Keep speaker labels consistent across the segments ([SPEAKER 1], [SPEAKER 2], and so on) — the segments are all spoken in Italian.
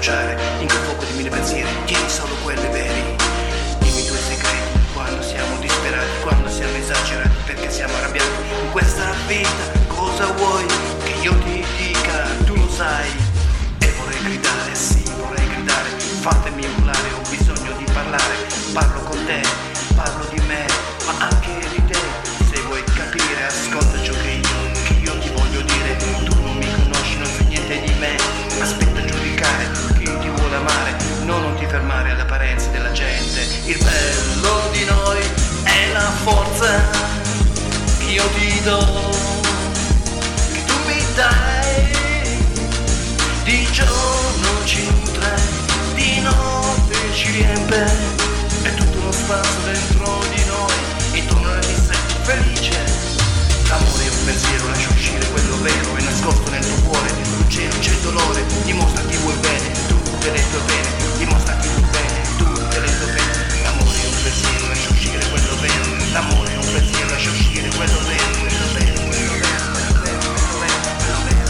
[SPEAKER 1] bruciare in quel fuoco di mille pensieri, tieni solo quelli veri. Dimmi i tuoi segreti quando siamo disperati, quando siamo esagerati, perché siamo arrabbiati in questa vita. Cosa vuoi che io ti dica? Tu lo sai. E vorrei gridare, sì, vorrei gridare, fatemi urlare, ho bisogno di parlare. Parlo con te, parlo di me, ma anche di te. Se vuoi capire, ascolta ciò che io ti voglio dire. Tu non mi conosci, non sai niente di me. Aspetta a giudicare chi ti vuole amare. No, non ti fermare alle apparenze della gente. Il bello di noi è la forza che io ti do, che tu mi dai. Di giorno ci nutre, di notte ci riempie. È tutto uno spazio dentro di noi, intorno a di sé felice. L'amore è un pensiero, lascia uscire quello vero, è nascosto nel tuo cuore. Non c'è dolore, dimostra chi vuoi bene. Tu te l'hai detto bene, dimostra chi vuoi bene. Tu te l'hai detto bene. L'amore è un pensiero, lascia uscire quello vero. L'amore è un pensiero, lascia uscire quello vero. Quello vero, quello vero, quello vero, quello vero, quello vero.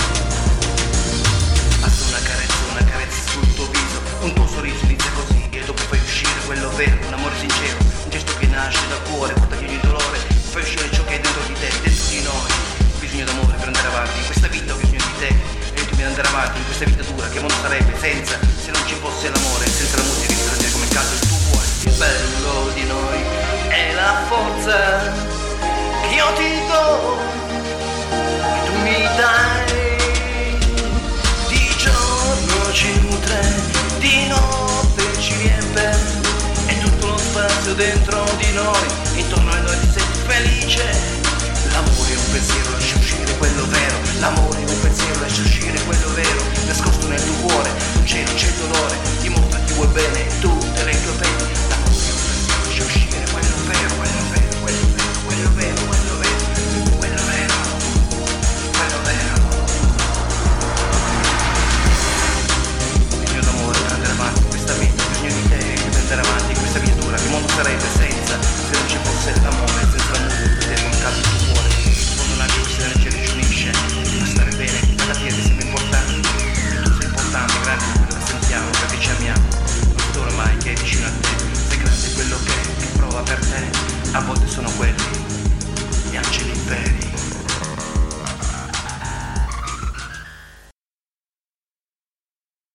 [SPEAKER 1] Basta una carezza sul tuo viso, un tuo sorriso inizia così e dopo fai uscire quello vero. Un amore sincero, un gesto che nasce dal cuore, porta via ogni dolore, fai uscire ciò che è dentro di te, dentro di noi. Ho bisogno d'amore per andare avanti in questa vita, ho bisogno di te e tu devi andare avanti in questa vita dura. Che mondo sarebbe senza, se non ci fosse l'amore, senza la musica di dire come cazzo il tuo cuore. Il bello di noi è la forza che io ti do, che tu mi dai. Di giorno ci nutre, di notte ci riempie. È tutto lo spazio dentro di noi, intorno a noi ti senti felice. L'amore è un pensiero, lascia uscire quello vero. L'amore è un pensiero, lascia uscire quello